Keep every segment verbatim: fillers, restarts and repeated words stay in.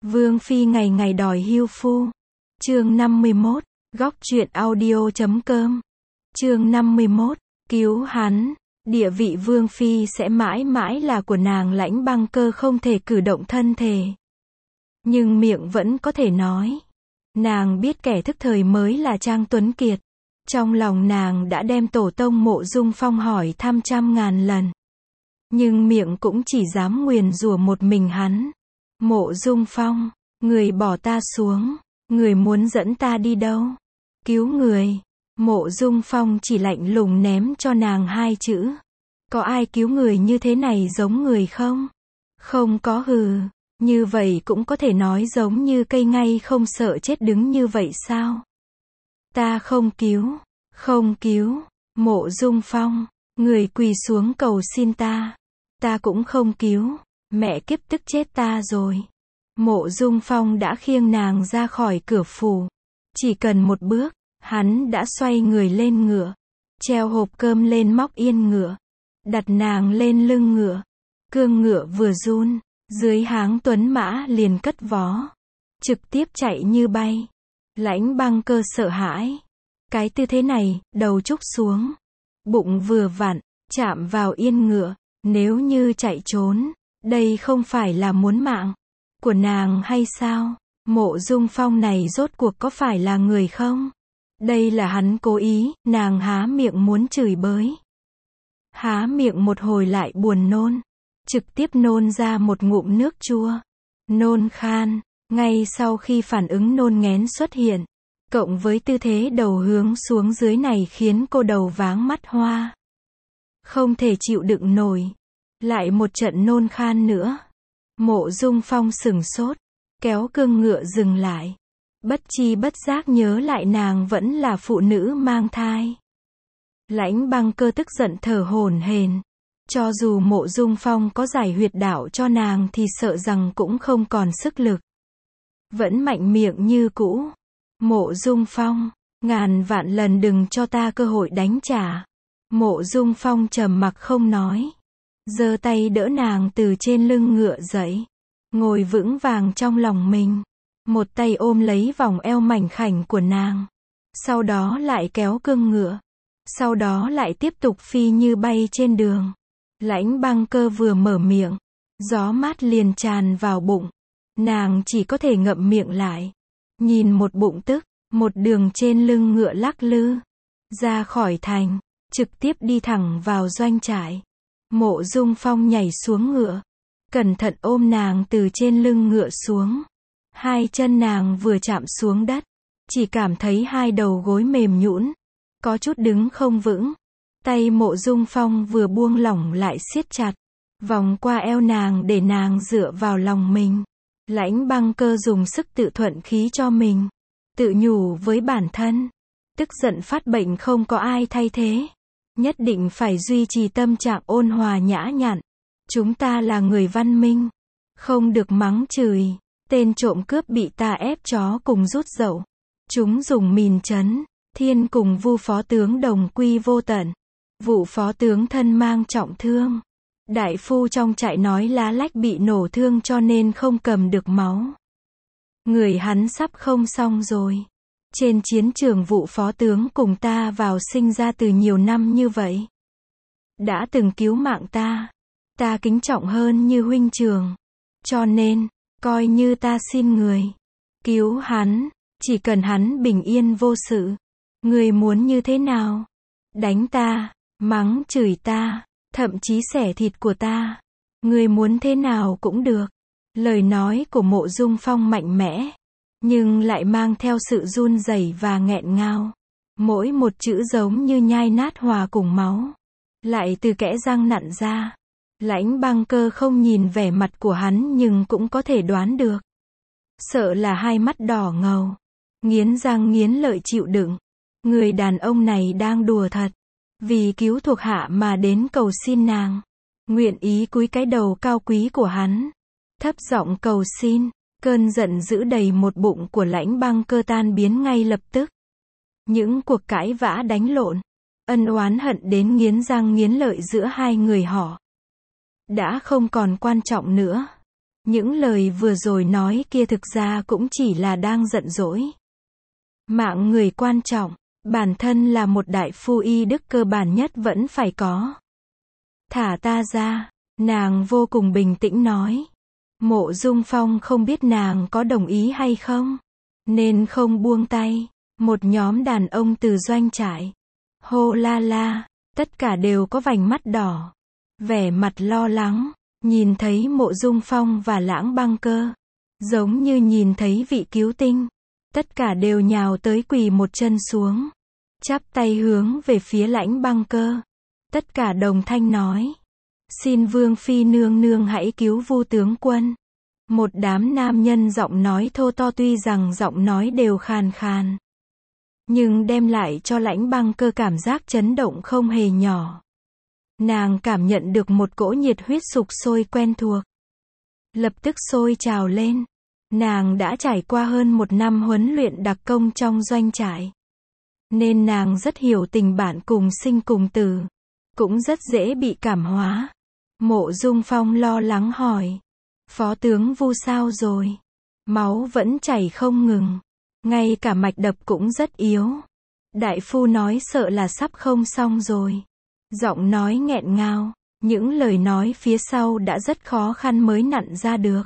Vương phi ngày ngày đòi hưu phu. Chương năm mươi mốt, góc truyện audio chấm com. Chương năm mươi mốt, cứu hắn. Địa vị vương phi sẽ mãi mãi là của nàng. Lãnh Băng Cơ không thể cử động thân thể, nhưng miệng vẫn có thể nói. Nàng biết kẻ thức thời mới là Trang Tuấn Kiệt. Trong lòng nàng đã đem tổ tông Mộ Dung Phong hỏi thăm trăm ngàn lần, nhưng miệng cũng chỉ dám nguyền rủa một mình hắn. Mộ Dung Phong, người bỏ ta xuống, người muốn dẫn ta đi đâu? Cứu người. Mộ Dung Phong chỉ lạnh lùng ném cho nàng hai chữ. Có ai cứu người như thế này giống người không? Không có. Hừ, như vậy cũng có thể nói giống như cây ngay không sợ chết đứng như vậy sao? Ta không cứu, không cứu. Mộ Dung Phong, người quỳ xuống cầu xin ta. Ta cũng không cứu. Mẹ kiếp, tức chết ta rồi. Mộ Dung Phong đã khiêng nàng ra khỏi cửa phủ. Chỉ cần một bước, hắn đã xoay người lên ngựa, treo hộp cơm lên móc yên ngựa, đặt nàng lên lưng ngựa. Cương ngựa vừa run, dưới háng tuấn mã liền cất vó, trực tiếp chạy như bay. Lãnh Băng Cơ sợ hãi. Cái tư thế này, đầu trúc xuống, bụng vừa vặn chạm vào yên ngựa. Nếu như chạy trốn, đây không phải là muốn mạng của nàng hay sao? Mộ Dung Phong này rốt cuộc có phải là người không? Đây là hắn cố ý. Nàng há miệng muốn chửi bới, há miệng một hồi lại buồn nôn, trực tiếp nôn ra một ngụm nước chua, nôn khan. Ngay sau khi phản ứng nôn nghén xuất hiện, cộng với tư thế đầu hướng xuống dưới này khiến cô đầu váng mắt hoa, không thể chịu đựng nổi. Lại một trận nôn khan nữa. Mộ Dung Phong sửng sốt, kéo cương ngựa dừng lại. Bất chi bất giác nhớ lại nàng vẫn là phụ nữ mang thai. Lãnh Băng Cơ tức giận thở hổn hển. Cho dù Mộ Dung Phong có giải huyệt đạo cho nàng thì sợ rằng cũng không còn sức lực. Vẫn mạnh miệng như cũ. Mộ Dung Phong, ngàn vạn lần đừng cho ta cơ hội đánh trả. Mộ Dung Phong trầm mặc không nói, giơ tay đỡ nàng từ trên lưng ngựa dậy, ngồi vững vàng trong lòng mình. Một tay ôm lấy vòng eo mảnh khảnh của nàng, sau đó lại kéo cương ngựa, sau đó lại tiếp tục phi như bay trên đường. Lãnh Băng Cơ vừa mở miệng, gió mát liền tràn vào bụng. Nàng chỉ có thể ngậm miệng lại, nhìn một bụng tức, một đường trên lưng ngựa lắc lư, ra khỏi thành, trực tiếp đi thẳng vào doanh trại. Mộ Dung Phong nhảy xuống ngựa, cẩn thận ôm nàng từ trên lưng ngựa xuống. Hai chân nàng vừa chạm xuống đất, chỉ cảm thấy hai đầu gối mềm nhũn, có chút đứng không vững. Tay Mộ Dung Phong vừa buông lỏng lại siết chặt, vòng qua eo nàng để nàng dựa vào lòng mình. Lãnh Băng Cơ dùng sức tự thuận khí cho mình, tự nhủ với bản thân, tức giận phát bệnh không có ai thay thế, nhất định phải duy trì tâm trạng ôn hòa nhã nhặn. Chúng ta là người văn minh, không được mắng chửi. Tên trộm cướp bị ta ép chó cùng rút dậu, chúng dùng mìn chấn thiên cùng Vu phó tướng đồng quy vô tận. Vụ phó tướng thân mang trọng thương, đại phu trong trại nói lá lách bị nổ thương cho nên không cầm được máu. Người hắn sắp không xong rồi. Trên chiến trường Vụ phó tướng cùng ta vào sinh ra từ nhiều năm như vậy, đã từng cứu mạng ta, ta kính trọng hơn như huynh trường, cho nên coi như ta xin người cứu hắn, chỉ cần hắn bình yên vô sự. Người muốn như thế nào? Đánh ta, mắng chửi ta, thậm chí xẻ thịt của ta, người muốn thế nào cũng được. Lời nói của Mộ Dung Phong mạnh mẽ, nhưng lại mang theo sự run rẩy và nghẹn ngào. Mỗi một chữ giống như nhai nát hòa cùng máu, lại từ kẽ răng nặn ra. Lãnh Băng Cơ không nhìn vẻ mặt của hắn nhưng cũng có thể đoán được. Sợ là hai mắt đỏ ngầu, nghiến răng nghiến lợi chịu đựng. Người đàn ông này đang đùa thật. Vì cứu thuộc hạ mà đến cầu xin nàng, nguyện ý cúi cái đầu cao quý của hắn, thấp giọng cầu xin. Cơn giận dữ đầy một bụng của Lãnh Băng Cơ tan biến ngay lập tức. Những cuộc cãi vã đánh lộn, ân oán hận đến nghiến răng nghiến lợi giữa hai người họ đã không còn quan trọng nữa. Những lời vừa rồi nói kia thực ra cũng chỉ là đang giận dỗi. Mạng người quan trọng, bản thân là một đại phu y đức cơ bản nhất vẫn phải có. Thả ta ra, nàng vô cùng bình tĩnh nói. Mộ Dung Phong không biết nàng có đồng ý hay không, nên không buông tay. Một nhóm đàn ông từ doanh trại, hô la la, tất cả đều có vành mắt đỏ, vẻ mặt lo lắng, nhìn thấy Mộ Dung Phong và Lãng Băng Cơ, giống như nhìn thấy vị cứu tinh. Tất cả đều nhào tới quỳ một chân xuống, chắp tay hướng về phía Lãnh Băng Cơ. Tất cả đồng thanh nói, xin Vương Phi nương nương hãy cứu Vu tướng quân. Một đám nam nhân giọng nói thô to, tuy rằng giọng nói đều khàn khàn, nhưng đem lại cho Lãnh Băng Cơ cảm giác chấn động không hề nhỏ. Nàng cảm nhận được một cỗ nhiệt huyết sục sôi quen thuộc, lập tức sôi trào lên. Nàng đã trải qua hơn một năm huấn luyện đặc công trong doanh trại, nên nàng rất hiểu tình bạn cùng sinh cùng tử, cũng rất dễ bị cảm hóa. Mộ Dung Phong lo lắng hỏi, phó tướng Vu sao rồi? Máu vẫn chảy không ngừng, ngay cả mạch đập cũng rất yếu. Đại phu nói sợ là sắp không xong rồi. Giọng nói nghẹn ngào, những lời nói phía sau đã rất khó khăn mới nặn ra được.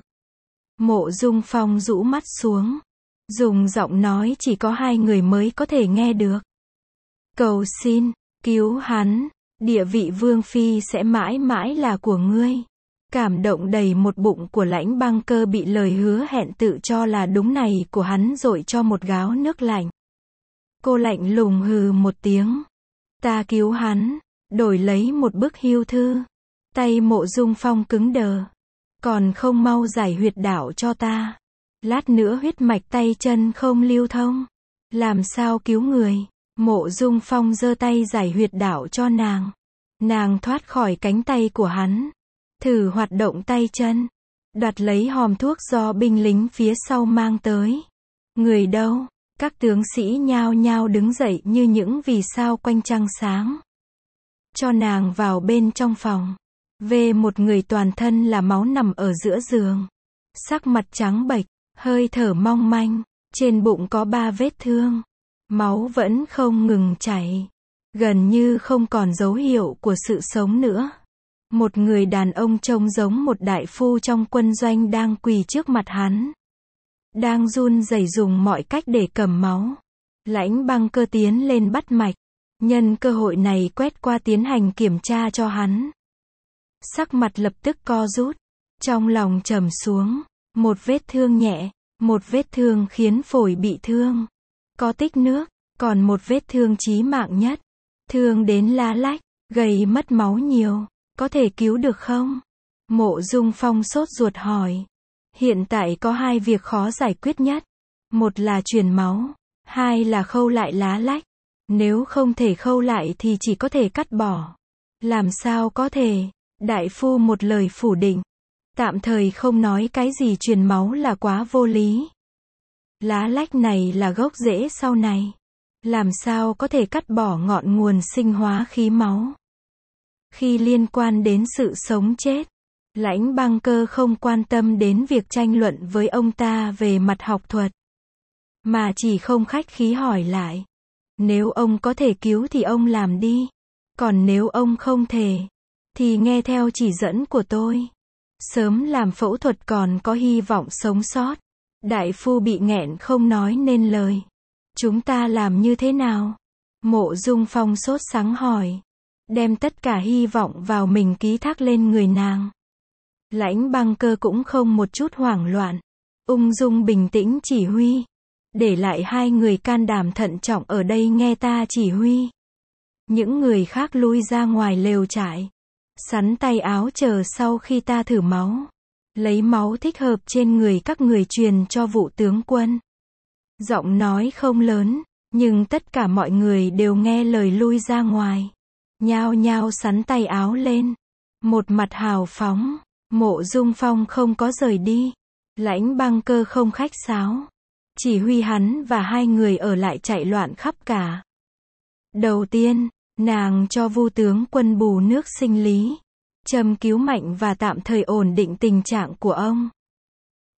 Mộ Dung Phong rũ mắt xuống, dùng giọng nói chỉ có hai người mới có thể nghe được. Cầu xin, cứu hắn, địa vị Vương Phi sẽ mãi mãi là của ngươi. Cảm động đầy một bụng của Lãnh Băng Cơ bị lời hứa hẹn tự cho là đúng này của hắn dội cho một gáo nước lạnh. Cô lạnh lùng hừ một tiếng. Ta cứu hắn, đổi lấy một bức hưu thư. Tay Mộ Dung Phong cứng đờ. Còn không mau giải huyệt đạo cho ta. Lát nữa huyết mạch tay chân không lưu thông, làm sao cứu người? Mộ Dung Phong giơ tay giải huyệt đạo cho nàng. Nàng thoát khỏi cánh tay của hắn, thử hoạt động tay chân, đoạt lấy hòm thuốc do binh lính phía sau mang tới. Người đâu? Các tướng sĩ nhao nhao đứng dậy như những vì sao quanh trăng sáng. Cho nàng vào bên trong phòng. Về một người toàn thân là máu nằm ở giữa giường, sắc mặt trắng bệch, hơi thở mong manh, trên bụng có ba vết thương, máu vẫn không ngừng chảy, gần như không còn dấu hiệu của sự sống nữa. Một người đàn ông trông giống một đại phu trong quân doanh đang quỳ trước mặt hắn, đang run rẩy dùng mọi cách để cầm máu. Lãnh Băng Cơ tiến lên bắt mạch, nhân cơ hội này quét qua tiến hành kiểm tra cho hắn. Sắc mặt lập tức co rút, trong lòng trầm xuống. Một vết thương nhẹ, một vết thương khiến phổi bị thương, có tích nước, còn một vết thương chí mạng nhất, thương đến lá lách, gầy mất máu nhiều, có thể cứu được không? Mộ Dung Phong sốt ruột hỏi. Hiện tại có hai việc khó giải quyết nhất, một là truyền máu, hai là khâu lại lá lách. Nếu không thể khâu lại thì chỉ có thể cắt bỏ. Làm sao có thể? Đại phu một lời phủ định. Tạm thời không nói cái gì truyền máu là quá vô lý. Lá lách này là gốc rễ sau này, làm sao có thể cắt bỏ ngọn nguồn sinh hóa khí máu. Khi liên quan đến sự sống chết, Lãnh Băng Cơ không quan tâm đến việc tranh luận với ông ta về mặt học thuật, mà chỉ không khách khí hỏi lại. Nếu ông có thể cứu thì ông làm đi, còn nếu ông không thể, thì nghe theo chỉ dẫn của tôi. Sớm làm phẫu thuật còn có hy vọng sống sót. Đại phu bị nghẹn không nói nên lời. Chúng ta làm như thế nào? Mộ Dung Phong sốt sắng hỏi. Đem tất cả hy vọng vào mình ký thác lên người nàng. Lãnh Băng Cơ cũng không một chút hoảng loạn, ung dung bình tĩnh chỉ huy. Để lại hai người can đảm thận trọng ở đây nghe ta chỉ huy. Những người khác lui ra ngoài lều trại, sắn tay áo chờ sau khi ta thử máu. Lấy máu thích hợp trên người các người truyền cho Vũ tướng quân. Giọng nói không lớn, nhưng tất cả mọi người đều nghe lời lui ra ngoài. Nhao nhao sắn tay áo lên. Một mặt hào phóng, Mộ Dung Phong không có rời đi. Lãnh Băng Cơ không khách sáo, chỉ huy hắn và hai người ở lại chạy loạn khắp cả. Đầu tiên, nàng cho Vu tướng quân bù nước sinh lý, châm cứu mạnh và tạm thời ổn định tình trạng của ông.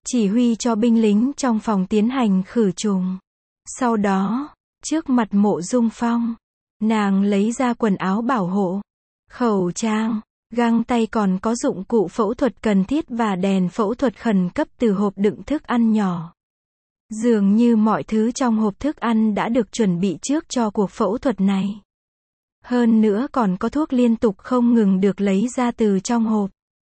chỉ huy cho binh lính trong phòng tiến hành khử trùng. Sau đó, trước mặt Mộ Dung Phong, nàng lấy ra quần áo bảo hộ, khẩu trang, găng tay, còn có dụng cụ phẫu thuật cần thiết và đèn phẫu thuật khẩn cấp từ hộp đựng thức ăn nhỏ. Dường như mọi thứ trong hộp thức ăn đã được chuẩn bị trước cho cuộc phẫu thuật này. Hơn nữa còn có thuốc liên tục không ngừng được lấy ra từ trong hộp.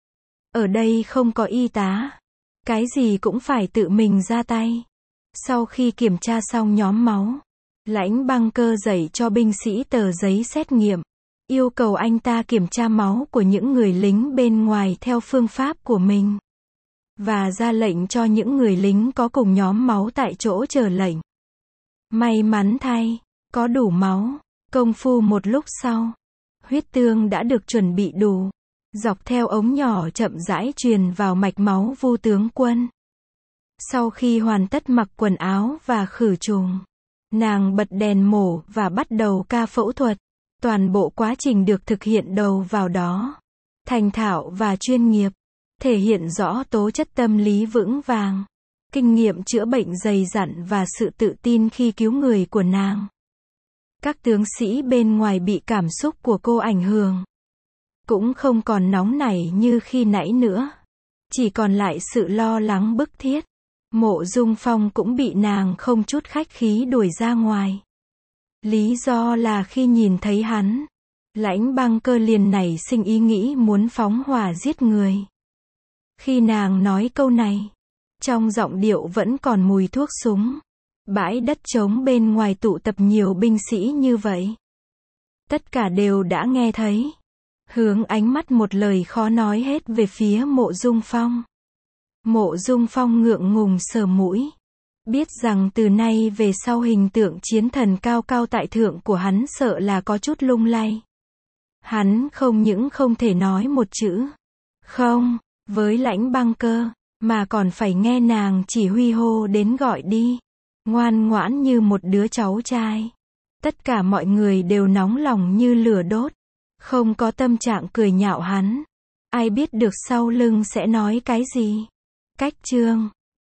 Ở đây không có y tá. Cái gì cũng phải tự mình ra tay. Sau khi kiểm tra xong nhóm máu, Lãnh Băng Cơ dạy cho binh sĩ tờ giấy xét nghiệm, yêu cầu anh ta kiểm tra máu của những người lính bên ngoài theo phương pháp của mình. Và ra lệnh cho những người lính có cùng nhóm máu tại chỗ chờ lệnh. May mắn thay, có đủ máu. Công phu một lúc sau, huyết tương đã được chuẩn bị đủ, dọc theo ống nhỏ chậm rãi truyền vào mạch máu Vu tướng quân. Sau khi hoàn tất mặc quần áo và khử trùng, nàng bật đèn mổ và bắt đầu ca phẫu thuật. Toàn bộ quá trình được thực hiện đầu vào đó, thành thạo và chuyên nghiệp, thể hiện rõ tố chất tâm lý vững vàng, kinh nghiệm chữa bệnh dày dặn và sự tự tin khi cứu người của nàng. Các tướng sĩ bên ngoài bị cảm xúc của cô ảnh hưởng, cũng không còn nóng nảy như khi nãy nữa, chỉ còn lại sự lo lắng bức thiết. Mộ Dung Phong cũng bị nàng không chút khách khí đuổi ra ngoài. Lý do là khi nhìn thấy hắn, Lãnh Băng Cơ liền nảy sinh ý nghĩ muốn phóng hỏa giết người. Khi nàng nói câu này, trong giọng điệu vẫn còn mùi thuốc súng. Bãi đất trống bên ngoài tụ tập nhiều binh sĩ như vậy. Tất cả đều đã nghe thấy. Hướng ánh mắt một lời khó nói hết về phía Mộ Dung Phong. Mộ Dung Phong ngượng ngùng sờ mũi. Biết rằng từ nay về sau hình tượng chiến thần cao cao tại thượng của hắn sợ là có chút lung lay. Hắn không những không thể nói một chữ không với Lãnh Băng Cơ, mà còn phải nghe nàng chỉ huy hô đến gọi đi. Ngoan ngoãn như một đứa cháu trai. Tất cả mọi người đều nóng lòng như lửa đốt, không có tâm trạng cười nhạo hắn. Ai biết được sau lưng sẽ nói cái gì. Cách chương